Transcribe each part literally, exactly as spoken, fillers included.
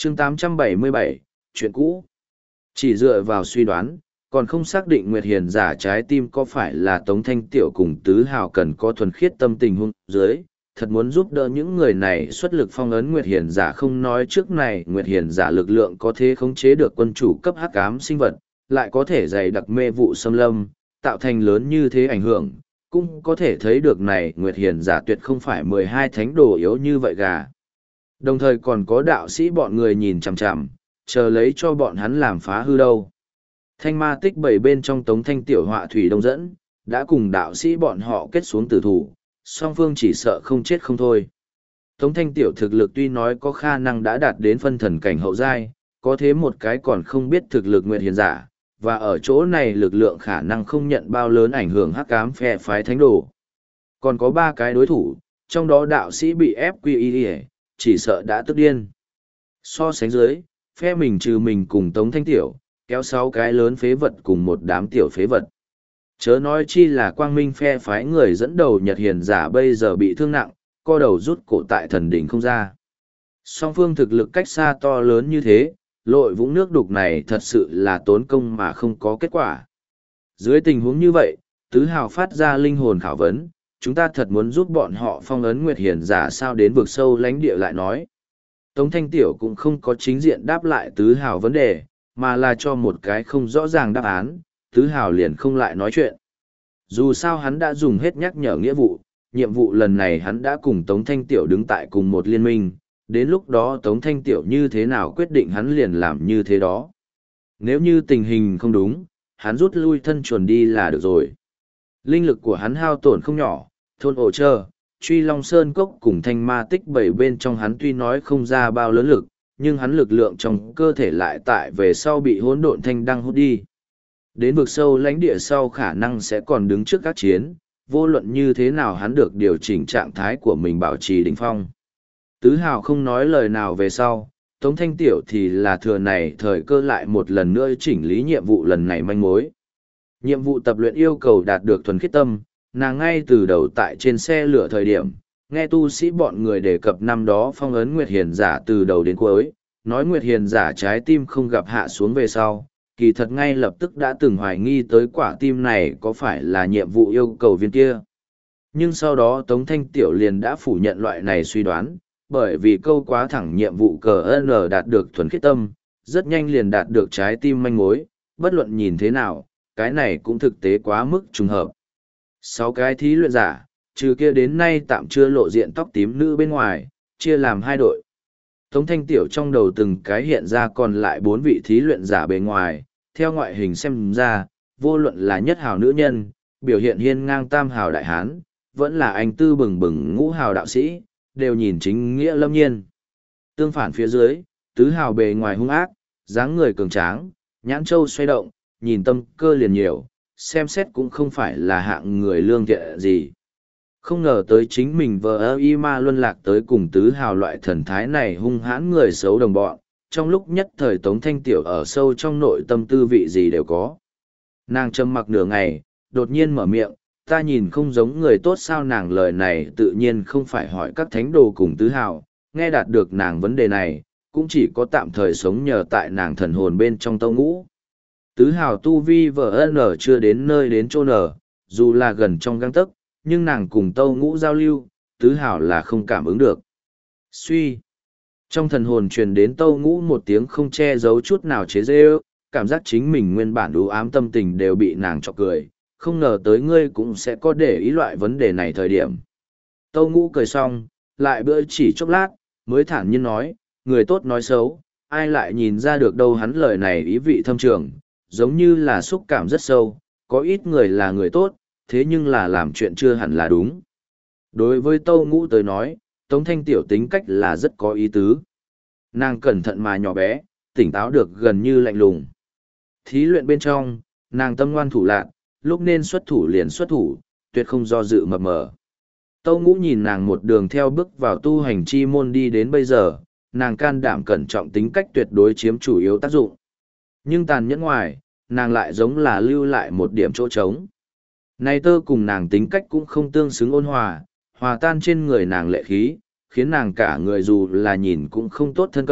chương tám trăm bảy mươi bảy, chuyện cũ. Chỉ dựa vào suy đoán, còn không xác định Nguyệt Hiền giả trái tim có phải là Tống Thanh Tiểu cùng Tứ Hào cần có thuần khiết tâm tình hung dưới, thật muốn giúp đỡ những người này xuất lực phong ấn Nguyệt Hiền giả không nói trước này Nguyệt Hiền giả lực lượng có thể khống chế được quân chủ cấp hắc ám sinh vật, lại có thể dày đặc mê vụ xâm lâm, tạo thành lớn như thế ảnh hưởng, cũng có thể thấy được này Nguyệt Hiền giả tuyệt không phải mười hai thánh đồ yếu như vậy gà. Đồng thời còn có đạo sĩ bọn người nhìn chằm chằm, chờ lấy cho bọn hắn làm phá hư đâu. Thanh ma tích bảy bên trong Tống Thanh Tiểu họa thủy đông dẫn, đã cùng đạo sĩ bọn họ kết xuống tử thủ, song phương chỉ sợ không chết không thôi. Tống Thanh Tiểu thực lực tuy nói có khả năng đã đạt đến phân thần cảnh hậu giai, có thế một cái còn không biết thực lực Nguyệt Hiền giả, và ở chỗ này lực lượng khả năng không nhận bao lớn ảnh hưởng hắc ám phe phái thánh đồ. Còn có ba cái đối thủ, trong đó đạo sĩ bị ép quy y, chỉ sợ đã tức điên. So sánh dưới, phe mình trừ mình cùng Tống Thanh Tiểu, kéo sáu cái lớn phế vật cùng một đám tiểu phế vật. Chớ nói chi là quang minh phe phái người dẫn đầu Nhật Hiền giả bây giờ bị thương nặng, co đầu rút cổ tại thần đỉnh không ra. Song phương thực lực cách xa to lớn như thế, lội vũng nước đục này thật sự là tốn công mà không có kết quả. Dưới tình huống như vậy, Tứ Hào phát ra linh hồn khảo vấn, chúng ta thật muốn giúp bọn họ phong ấn Nguyệt Hiền giả sao đến vực sâu lánh địa lại nói. Tống Thanh Tiểu cũng không có chính diện đáp lại Tứ Hào vấn đề, mà là cho một cái không rõ ràng đáp án, Tứ Hào liền không lại nói chuyện. Dù sao hắn đã dùng hết nhắc nhở nghĩa vụ, nhiệm vụ lần này hắn đã cùng Tống Thanh Tiểu đứng tại cùng một liên minh, đến lúc đó Tống Thanh Tiểu như thế nào quyết định hắn liền làm như thế đó. Nếu như tình hình không đúng, hắn rút lui thân chuồn đi là được rồi. Linh lực của hắn hao tổn không nhỏ, thôn ổ trơ, truy long sơn cốc cùng thanh ma tích bảy bên trong hắn tuy nói không ra bao lớn lực, nhưng hắn lực lượng trong cơ thể lại tại về sau bị hỗn độn thanh đăng hút đi. Đến vực sâu lãnh địa sau khả năng sẽ còn đứng trước các chiến, vô luận như thế nào hắn được điều chỉnh trạng thái của mình bảo trì đỉnh phong. Tứ Hào không nói lời nào về sau, Tống Thanh Tiểu thì là thừa này thời cơ lại một lần nữa chỉnh lý nhiệm vụ lần này manh mối. Nhiệm vụ tập luyện yêu cầu đạt được thuần khiết tâm, nàng ngay từ đầu tại trên xe lửa thời điểm, nghe tu sĩ bọn người đề cập năm đó phong ấn Nguyệt Hiền giả từ đầu đến cuối, nói Nguyệt Hiền giả trái tim không gặp hạ xuống về sau, kỳ thật ngay lập tức đã từng hoài nghi tới quả tim này có phải là nhiệm vụ yêu cầu viên kia. Nhưng sau đó Tống Thanh Tiểu liền đã phủ nhận loại này suy đoán, bởi vì câu quá thẳng nhiệm vụ cờ N đạt được thuần khiết tâm, rất nhanh liền đạt được trái tim manh mối, bất luận nhìn thế nào, cái này cũng thực tế quá mức trùng hợp. Sáu cái thí luyện giả, trừ kia đến nay tạm chưa lộ diện tóc tím nữ bên ngoài, chia làm hai đội. Tống Thanh Tiểu trong đầu từng cái hiện ra còn lại bốn vị thí luyện giả bề ngoài, theo ngoại hình xem ra, vô luận là nhất hào nữ nhân, biểu hiện hiên ngang tam hào đại hán, vẫn là anh tư bừng bừng ngũ hào đạo sĩ, đều nhìn chính nghĩa lâm nhiên. Tương phản phía dưới, tứ hào bề ngoài hung ác, dáng người cường tráng, nhãn châu xoay động, nhìn tâm cơ liền nhiều, xem xét cũng không phải là hạng người lương thiện gì. Không ngờ tới chính mình vờ ơ y ma luân lạc tới cùng tứ hào loại thần thái này hung hãn người xấu đồng bọn, trong lúc nhất thời Tống Thanh Tiểu ở sâu trong nội tâm tư vị gì đều có. Nàng trầm mặc nửa ngày, đột nhiên mở miệng, ta nhìn không giống người tốt sao. Nàng lời này tự nhiên không phải hỏi các thánh đồ cùng tứ hào, nghe đạt được nàng vấn đề này, cũng chỉ có tạm thời sống nhờ tại nàng thần hồn bên trong tâu ngũ. Tứ hào tu vi vờ nở chưa đến nơi đến chỗ nở, dù là gần trong găng tấc, nhưng nàng cùng tâu ngũ giao lưu, tứ hào là không cảm ứng được. Suy. Trong thần hồn truyền đến tâu ngũ một tiếng không che giấu chút nào chế dê ước, cảm giác chính mình nguyên bản đủ ám tâm tình đều bị nàng chọc cười, không ngờ tới ngươi cũng sẽ có để ý loại vấn đề này thời điểm. Tâu ngũ cười xong, lại bữa chỉ chốc lát, mới thản nhiên nói, người tốt nói xấu, ai lại nhìn ra được đâu. Hắn lời này ý vị thâm trường, giống như là xúc cảm rất sâu, có ít người là người tốt, thế nhưng là làm chuyện chưa hẳn là đúng. Đối với tâu ngũ tới nói, Tống Thanh Tiểu tính cách là rất có ý tứ. Nàng cẩn thận mà nhỏ bé, tỉnh táo được gần như lạnh lùng. Thí luyện bên trong, nàng tâm ngoan thủ lạn, lúc nên xuất thủ liền xuất thủ, tuyệt không do dự mập mờ. Tâu ngũ nhìn nàng một đường theo bước vào tu hành chi môn đi đến bây giờ, nàng can đảm cẩn trọng tính cách tuyệt đối chiếm chủ yếu tác dụng. Nhưng tàn nhẫn ngoài, nàng lại giống là lưu lại một điểm chỗ trống. Này tơ cùng nàng tính cách cũng không tương xứng ôn hòa, hòa tan trên người nàng lệ khí, khiến nàng cả người dù là nhìn cũng không tốt thân cận,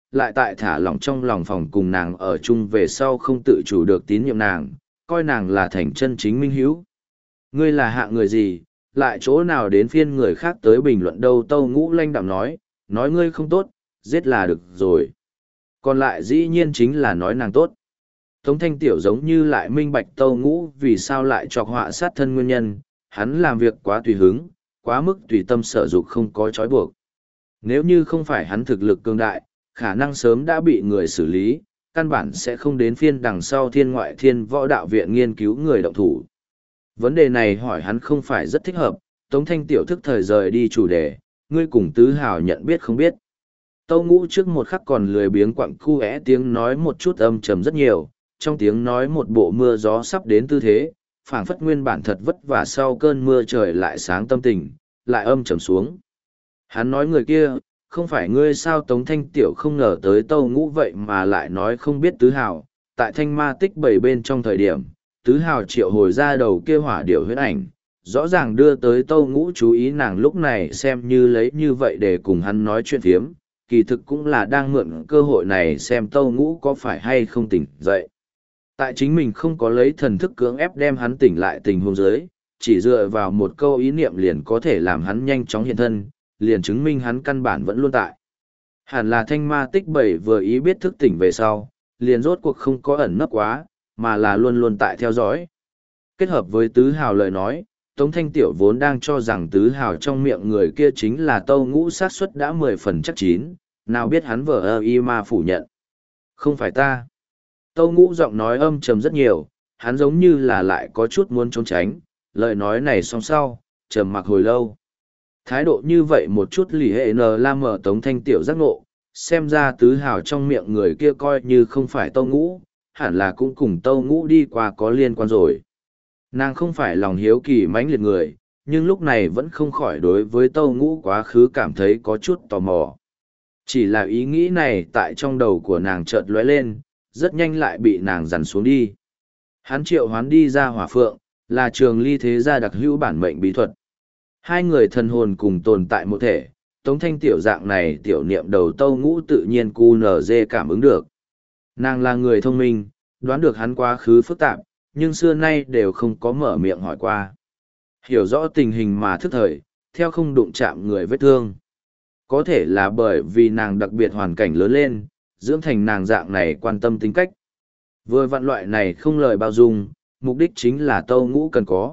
lại tại thả lỏng trong lòng phòng cùng nàng ở chung về sau không tự chủ được tín nhiệm nàng, coi nàng là thành chân chính minh hữu. Ngươi là hạ người gì, lại chỗ nào đến phiên người khác tới bình luận đâu? Tâu Ngũ lanh đạm nói, nói ngươi không tốt, giết là được rồi. Còn lại dĩ nhiên chính là nói nàng tốt. Tống Thanh Tiểu giống như lại minh bạch Tâu Ngũ vì sao lại chọc họa sát thân nguyên nhân, hắn làm việc quá tùy hứng, quá mức tùy tâm sở dục không có trói buộc. Nếu như không phải hắn thực lực cường đại, khả năng sớm đã bị người xử lý, căn bản sẽ không đến phiên đằng sau Thiên Ngoại Thiên Võ Đạo Viện nghiên cứu người động thủ. Vấn đề này hỏi hắn không phải rất thích hợp, Tống Thanh Tiểu thức thời rời đi chủ đề, ngươi cùng Tứ Hào nhận biết không biết. Tâu Ngũ trước một khắc còn lười biếng quặng khu é tiếng nói một chút âm trầm rất nhiều, trong tiếng nói một bộ mưa gió sắp đến tư thế, phảng phất nguyên bản thật vất vả sau cơn mưa trời lại sáng tâm tình, lại âm trầm xuống. Hắn nói người kia, không phải ngươi sao? Tống Thanh Tiểu không ngờ tới Tâu Ngũ vậy mà lại nói không biết Tứ Hào, tại Thanh Ma Tích bảy bên trong thời điểm, Tứ Hào triệu hồi ra đầu kia hỏa điểu huyết ảnh, rõ ràng đưa tới Tâu Ngũ chú ý, nàng lúc này xem như lấy như vậy để cùng hắn nói chuyện phiếm, kỳ thực cũng là đang mượn cơ hội này xem Tâu Ngũ có phải hay không tỉnh dậy. Tại chính mình không có lấy thần thức cưỡng ép đem hắn tỉnh lại tình huống dưới, chỉ dựa vào một câu ý niệm liền có thể làm hắn nhanh chóng hiện thân, liền chứng minh hắn căn bản vẫn luôn tại. Hẳn là Thanh Ma Tích bảy vừa ý biết thức tỉnh về sau, liền rốt cuộc không có ẩn nấp quá, mà là luôn luôn tại theo dõi. Kết hợp với Tứ Hào lời nói, Tống Thanh Tiểu vốn đang cho rằng Tứ Hào trong miệng người kia chính là Tâu Ngũ, xác suất đã mười phần chắc chín, nào biết hắn vờ ơ y ma phủ nhận. Không phải ta. Tâu Ngũ giọng nói âm trầm rất nhiều, hắn giống như là lại có chút muốn trốn tránh, lời nói này xong sau, trầm mặc hồi lâu. Thái độ như vậy một chút lì hệ nờ la mở Tống Thanh Tiểu giác ngộ, xem ra Tứ Hào trong miệng người kia coi như không phải Tâu Ngũ, hẳn là cũng cùng Tâu Ngũ đi qua có liên quan rồi. Nàng không phải lòng hiếu kỳ mãnh liệt người, nhưng lúc này vẫn không khỏi đối với Tâu Ngũ quá khứ cảm thấy có chút tò mò. Chỉ là ý nghĩ này tại trong đầu của nàng chợt lóe lên, rất nhanh lại bị nàng dằn xuống đi. Hắn triệu hoán đi ra Hỏa Phượng, là Trường Ly thế gia đặc hữu bản mệnh bí thuật. Hai người thần hồn cùng tồn tại một thể, Tống Thanh Tiểu dạng này tiểu niệm đầu Tâu Ngũ tự nhiên cu nở dê cảm ứng được. Nàng là người thông minh, đoán được hắn quá khứ phức tạp, nhưng xưa nay đều không có mở miệng hỏi qua. Hiểu rõ tình hình mà thức thời, theo không đụng chạm người vết thương. Có thể là bởi vì nàng đặc biệt hoàn cảnh lớn lên, dưỡng thành nàng dạng này quan tâm tính cách. Vừa vặn loại này không lời bao dung, mục đích chính là Tâu Ngũ cần có.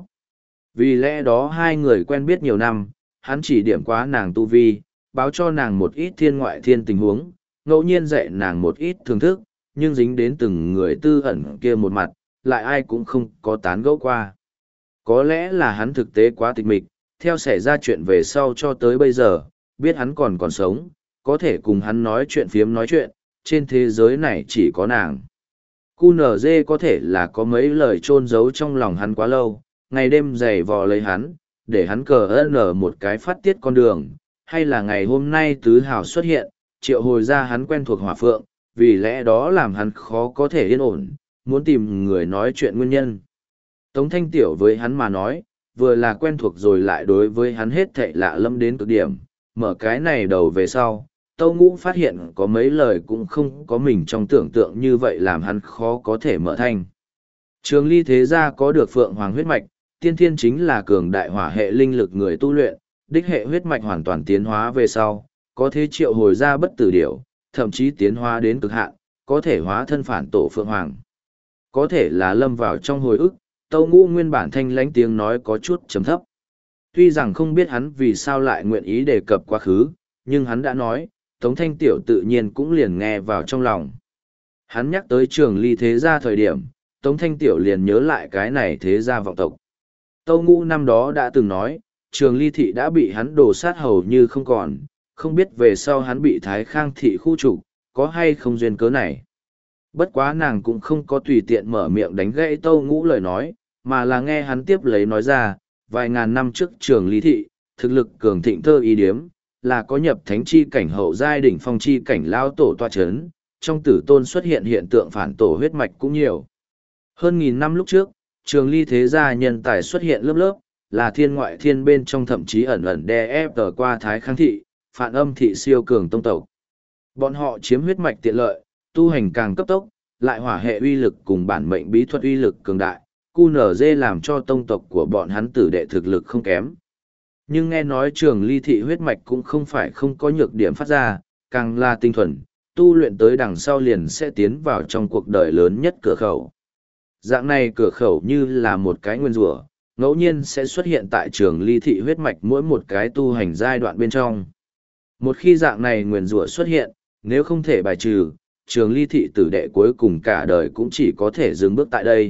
Vì lẽ đó hai người quen biết nhiều năm, hắn chỉ điểm quá nàng tu vi, báo cho nàng một ít thiên ngoại thiên tình huống, ngẫu nhiên dạy nàng một ít thưởng thức, nhưng dính đến từng người tư ẩn kia một mặt, lại ai cũng không có tán gẫu qua. Có lẽ là hắn thực tế quá tịch mịch, theo xảy ra chuyện về sau cho tới bây giờ, biết hắn còn còn sống, có thể cùng hắn nói chuyện phiếm nói chuyện, trên thế giới này chỉ có nàng. Cu nở dê có thể là có mấy lời chôn giấu trong lòng hắn quá lâu, ngày đêm giày vò lấy hắn, để hắn cờ ơn ở một cái phát tiết con đường, hay là ngày hôm nay Tứ Hào xuất hiện, triệu hồi ra hắn quen thuộc Hỏa Phượng, vì lẽ đó làm hắn khó có thể yên ổn, muốn tìm người nói chuyện nguyên nhân. Tống Thanh Tiểu với hắn mà nói, vừa là quen thuộc rồi lại đối với hắn hết thảy lạ lẫm đến cực điểm, mở cái này đầu về sau, Tâu Ngũ phát hiện có mấy lời cũng không có mình trong tưởng tượng như vậy làm hắn khó có thể mở thanh. Trường Ly thế gia có được Phượng Hoàng huyết mạch, tiên thiên chính là cường đại hỏa hệ linh lực người tu luyện, đích hệ huyết mạch hoàn toàn tiến hóa về sau, có thể triệu hồi ra bất tử điểu, thậm chí tiến hóa đến cực hạn, có thể hóa thân phản tổ Phượng Hoàng. Có thể là lâm vào trong hồi ức, Tâu Ngũ nguyên bản thanh lãnh tiếng nói có chút trầm thấp. Tuy rằng không biết hắn vì sao lại nguyện ý đề cập quá khứ, nhưng hắn đã nói, Tống Thanh Tiểu tự nhiên cũng liền nghe vào trong lòng. Hắn nhắc tới Trường Ly thế gia thời điểm, Tống Thanh Tiểu liền nhớ lại cái này thế gia vọng tộc. Tâu Ngũ năm đó đã từng nói, Trường Ly thị đã bị hắn đổ sát hầu như không còn, không biết về sau hắn bị Thái Khang thị khu trục, có hay không duyên cớ này. Bất quá nàng cũng không có tùy tiện mở miệng đánh gãy Tâu Ngũ lời nói, mà là nghe hắn tiếp lấy nói ra, vài ngàn năm trước Trường Ly thị, thực lực cường thịnh thơ ý điếm, là có nhập thánh chi cảnh hậu giai đỉnh phong chi cảnh lao tổ toa chấn, trong tử tôn xuất hiện hiện tượng phản tổ huyết mạch cũng nhiều. Hơn nghìn năm lúc trước, Trường Ly thế gia nhân tài xuất hiện lớp lớp, là thiên ngoại thiên bên trong thậm chí ẩn ẩn đè ép tờ qua Thái Khang thị, phản âm thị siêu cường tông tộc. Bọn họ chiếm huyết mạch tiện lợi, tu hành càng cấp tốc, lại hỏa hệ uy lực cùng bản mệnh bí thuật uy lực cường đại, cu nở dê làm cho tông tộc của bọn hắn tử đệ thực lực không kém. Nhưng nghe nói trường ly thị huyết mạch cũng không phải không có nhược điểm phát ra, càng là tinh thuần, tu luyện tới đằng sau liền sẽ tiến vào trong cuộc đời lớn nhất cửa khẩu. Dạng này cửa khẩu như là một cái nguyên rủa, ngẫu nhiên sẽ xuất hiện tại trường ly thị huyết mạch mỗi một cái tu hành giai đoạn bên trong. Một khi dạng này nguyên rủa xuất hiện, nếu không thể bài trừ, trường ly thị tử đệ cuối cùng cả đời cũng chỉ có thể dừng bước tại đây.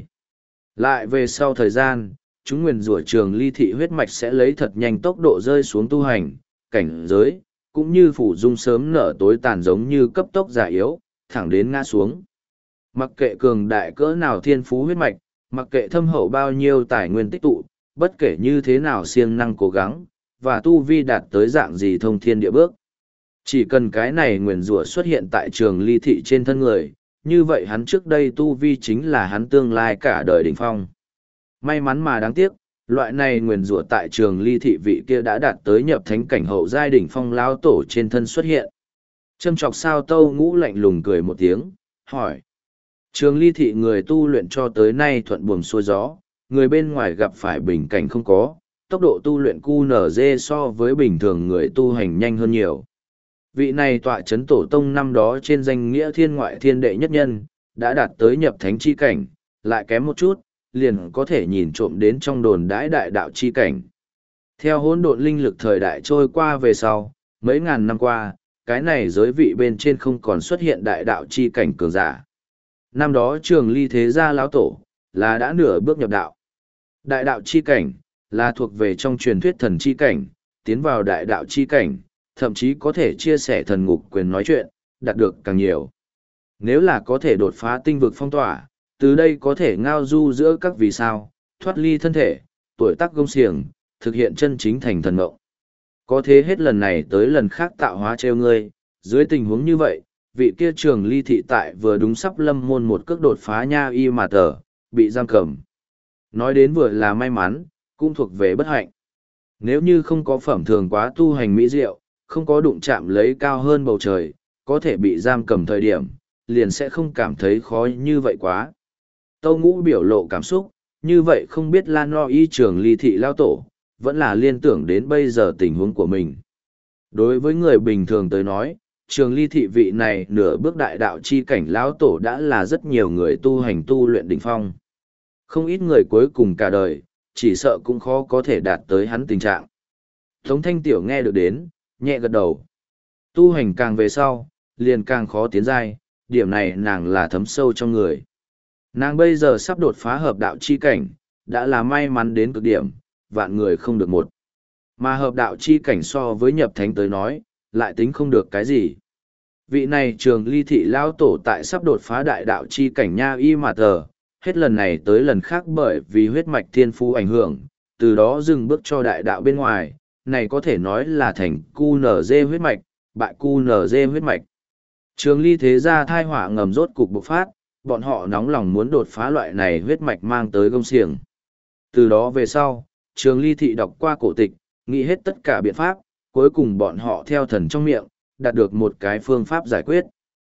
Lại về sau thời gian, chúng nguyền rủa trường ly thị huyết mạch sẽ lấy thật nhanh tốc độ rơi xuống tu hành, cảnh giới, cũng như phủ dung sớm nở tối tàn giống như cấp tốc già yếu, thẳng đến ngã xuống. Mặc kệ cường đại cỡ nào thiên phú huyết mạch, mặc kệ thâm hậu bao nhiêu tài nguyên tích tụ, bất kể như thế nào siêng năng cố gắng, và tu vi đạt tới dạng gì thông thiên địa bước. Chỉ cần cái này nguyền rủa xuất hiện tại trường ly thị trên thân người, như vậy hắn trước đây tu vi chính là hắn tương lai cả đời đỉnh phong. May mắn mà đáng tiếc, loại này nguyền rủa tại trường ly thị vị kia đã đạt tới nhập thánh cảnh hậu giai đỉnh phong lao tổ trên thân xuất hiện. Châm chọc sao Tâu Ngũ lạnh lùng cười một tiếng, hỏi. Trường ly thị người tu luyện cho tới nay thuận buồm xuôi gió, người bên ngoài gặp phải bình cảnh không có, tốc độ tu luyện cu nở dê so với bình thường người tu hành nhanh hơn nhiều. Vị này tọa chấn tổ tông năm đó trên danh nghĩa thiên ngoại thiên đệ nhất nhân, đã đạt tới nhập thánh chi cảnh, lại kém một chút, liền có thể nhìn trộm đến trong đồn đãi đại đạo chi cảnh. Theo hỗn độn linh lực thời đại trôi qua về sau, mấy ngàn năm qua, cái này giới vị bên trên không còn xuất hiện đại đạo chi cảnh cường giả. Năm đó trường ly thế gia lão tổ, là đã nửa bước nhập đạo. Đại đạo chi cảnh, là thuộc về trong truyền thuyết thần chi cảnh, tiến vào đại đạo chi cảnh, thậm chí có thể chia sẻ thần ngục quyền nói chuyện, đạt được càng nhiều. Nếu là có thể đột phá tinh vực phong tỏa, từ đây có thể ngao du giữa các vì sao, thoát ly thân thể, tuổi tác gông xiềng, thực hiện chân chính thành thần ngộng. Có thế hết lần này tới lần khác tạo hóa treo ngươi, dưới tình huống như vậy, vị kia trường ly thị tại vừa đúng sắp lâm môn một cước đột phá nha y mà tờ, bị giam cầm. Nói đến vừa là may mắn, cũng thuộc về bất hạnh. Nếu như không có phẩm thường quá tu hành mỹ diệu, không có đụng chạm lấy cao hơn bầu trời, có thể bị giam cầm thời điểm, liền sẽ không cảm thấy khó như vậy quá. Tâu Ngũ biểu lộ cảm xúc, như vậy không biết Lan Lo y trường ly thị lao tổ, vẫn là liên tưởng đến bây giờ tình huống của mình. Đối với người bình thường tới nói, trường ly thị vị này nửa bước đại đạo chi cảnh lão tổ đã là rất nhiều người tu hành tu luyện đỉnh phong. Không ít người cuối cùng cả đời, chỉ sợ cũng khó có thể đạt tới hắn tình trạng. Tống Thanh Tiểu nghe được đến, nhẹ gật đầu. Tu hành càng về sau, liền càng khó tiến giai, điểm này nàng là thấm sâu trong người. Nàng bây giờ sắp đột phá hợp đạo chi cảnh, đã là may mắn đến cực điểm, vạn người không được một. Mà hợp đạo chi cảnh so với nhập thánh tới nói, lại tính không được cái gì. Vị này trường ly thị lao tổ tại sắp đột phá đại đạo chi cảnh nha y mà tờ, hết lần này tới lần khác bởi vì huyết mạch thiên phu ảnh hưởng, từ đó dừng bước cho đại đạo bên ngoài, này có thể nói là thành cu nở dê huyết mạch, bại cu nở dê huyết mạch. Trường ly thế gia thai họa ngầm rốt cục bộc phát, bọn họ nóng lòng muốn đột phá loại này huyết mạch mang tới gông xiềng. Từ đó về sau, trường ly thị đọc qua cổ tịch, nghĩ hết tất cả biện pháp, cuối cùng bọn họ theo thần trong miệng, đạt được một cái phương pháp giải quyết.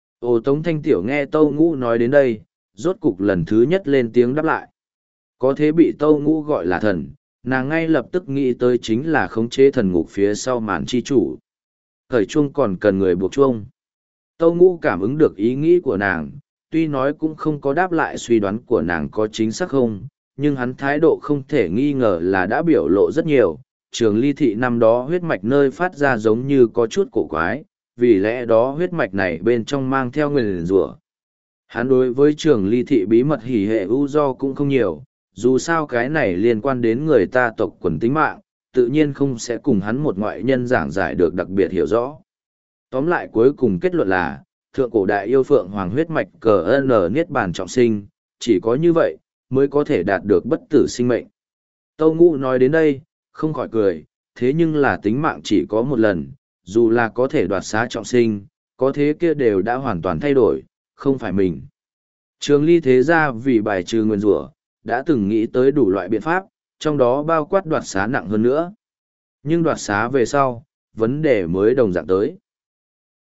Ô Tống Thanh Tiểu nghe Tâu Ngũ nói đến đây, rốt cục lần thứ nhất lên tiếng đáp lại. Có thế bị Tâu Ngũ gọi là thần, nàng ngay lập tức nghĩ tới chính là khống chế thần ngục phía sau màn chi chủ. Khởi chuông còn cần người buộc chuông. Tâu Ngũ cảm ứng được ý nghĩ của nàng, tuy nói cũng không có đáp lại suy đoán của nàng có chính xác không, nhưng hắn thái độ không thể nghi ngờ là đã biểu lộ rất nhiều. Trường ly thị năm đó huyết mạch nơi phát ra giống như có chút cổ quái, vì lẽ đó huyết mạch này bên trong mang theo nguyền rủa. Hắn đối với trường ly thị bí mật hỉ hệ ưu do cũng không nhiều, dù sao cái này liên quan đến người ta tộc quần tính mạng, tự nhiên không sẽ cùng hắn một ngoại nhân giảng giải được đặc biệt hiểu rõ. Tóm lại cuối cùng kết luận là, thượng cổ đại yêu phượng hoàng huyết mạch cờ n niết bàn trọng sinh, chỉ có như vậy, mới có thể đạt được bất tử sinh mệnh. Tâu Ngũ nói đến đây, không khỏi cười, thế nhưng là tính mạng chỉ có một lần, dù là có thể đoạt xá trọng sinh, có thế kia đều đã hoàn toàn thay đổi, không phải mình. Trường ly thế gia vì bài trừ nguyên rủa, đã từng nghĩ tới đủ loại biện pháp, trong đó bao quát đoạt xá nặng hơn nữa. Nhưng đoạt xá về sau, vấn đề mới đồng dạng tới.